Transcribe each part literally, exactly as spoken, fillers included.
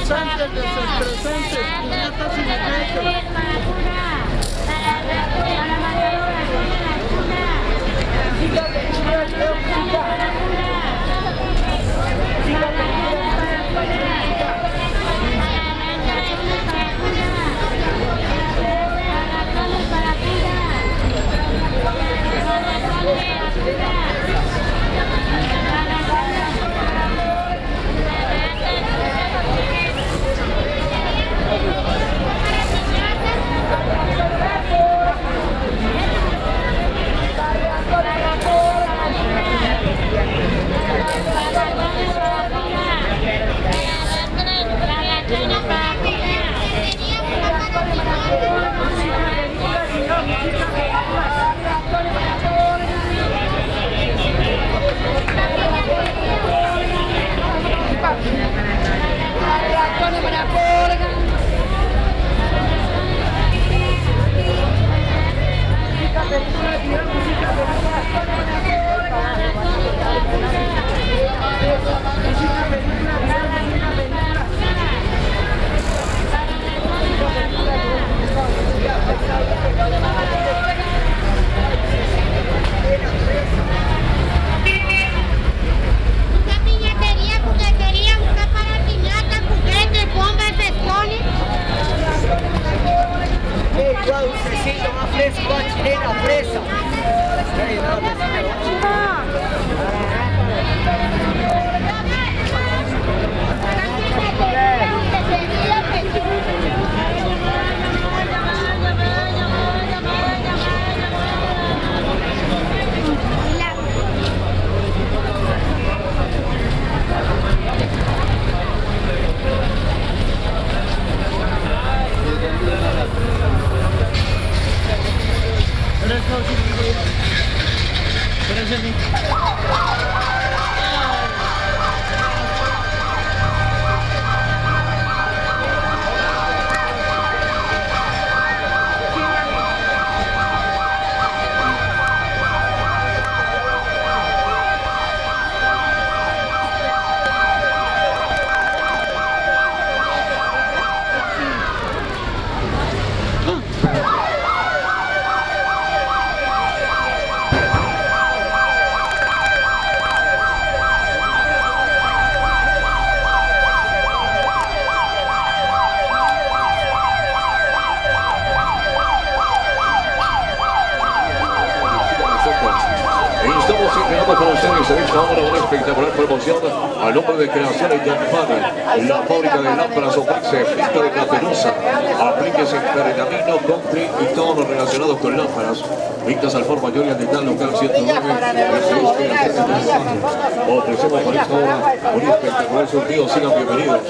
presentes, presentes, piñatas y muñecos. Espectacular promoción a nombre de Creaciones Yampana, la fábrica de lámparas ofrece pinta de Caperuza, apliques en pergamino, concrete y todo lo relacionado con lámparas, pintas al por mayor y al detalle local ciento nueve, ofrecemos para esta hora un espectacular surtido, sigan bienvenidos.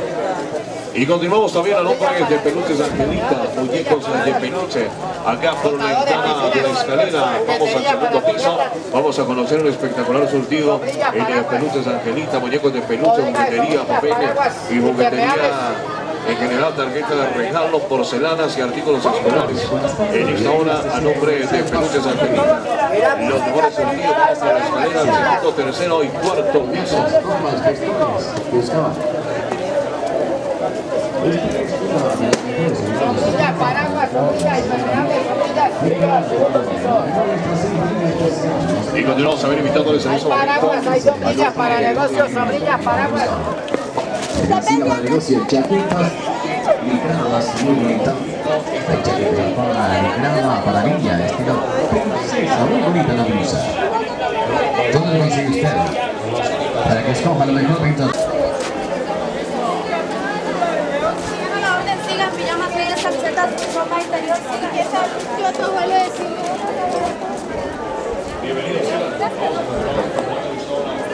Y continuamos también a nombre de Peluches Angelita, muñecos de peluche, acá por la ventana de la escalera. Vamos al segundo piso, vamos a conocer un espectacular surtido en Peluches Angelita, muñecos de peluche, juguetería, papeles y juguetería en general, tarjeta de regalo, porcelanas y artículos escolares. En esta hora, a nombre de Peluches Angelita, los mejores surtidos por la escalera, segundo, tercero y cuarto piso. Sombrilla, paraguas, sombrilla, y continuamos a ver invitándoles en ese momento. Paraguas, hay sombrillas para negocios, sombrillas, paraguas. Sencillo para negocio, chaquetas ligradas, muy bonita. Esta chaqueta para ligrada para niña, estilo princesa, muy bonita la blusa. ¿Dónde lo consigue usted? Para que escoja lo mejor pintor. Pijamas, medias, camisetas, ropa interior, yo a tu abuelo decir. Bienvenidos.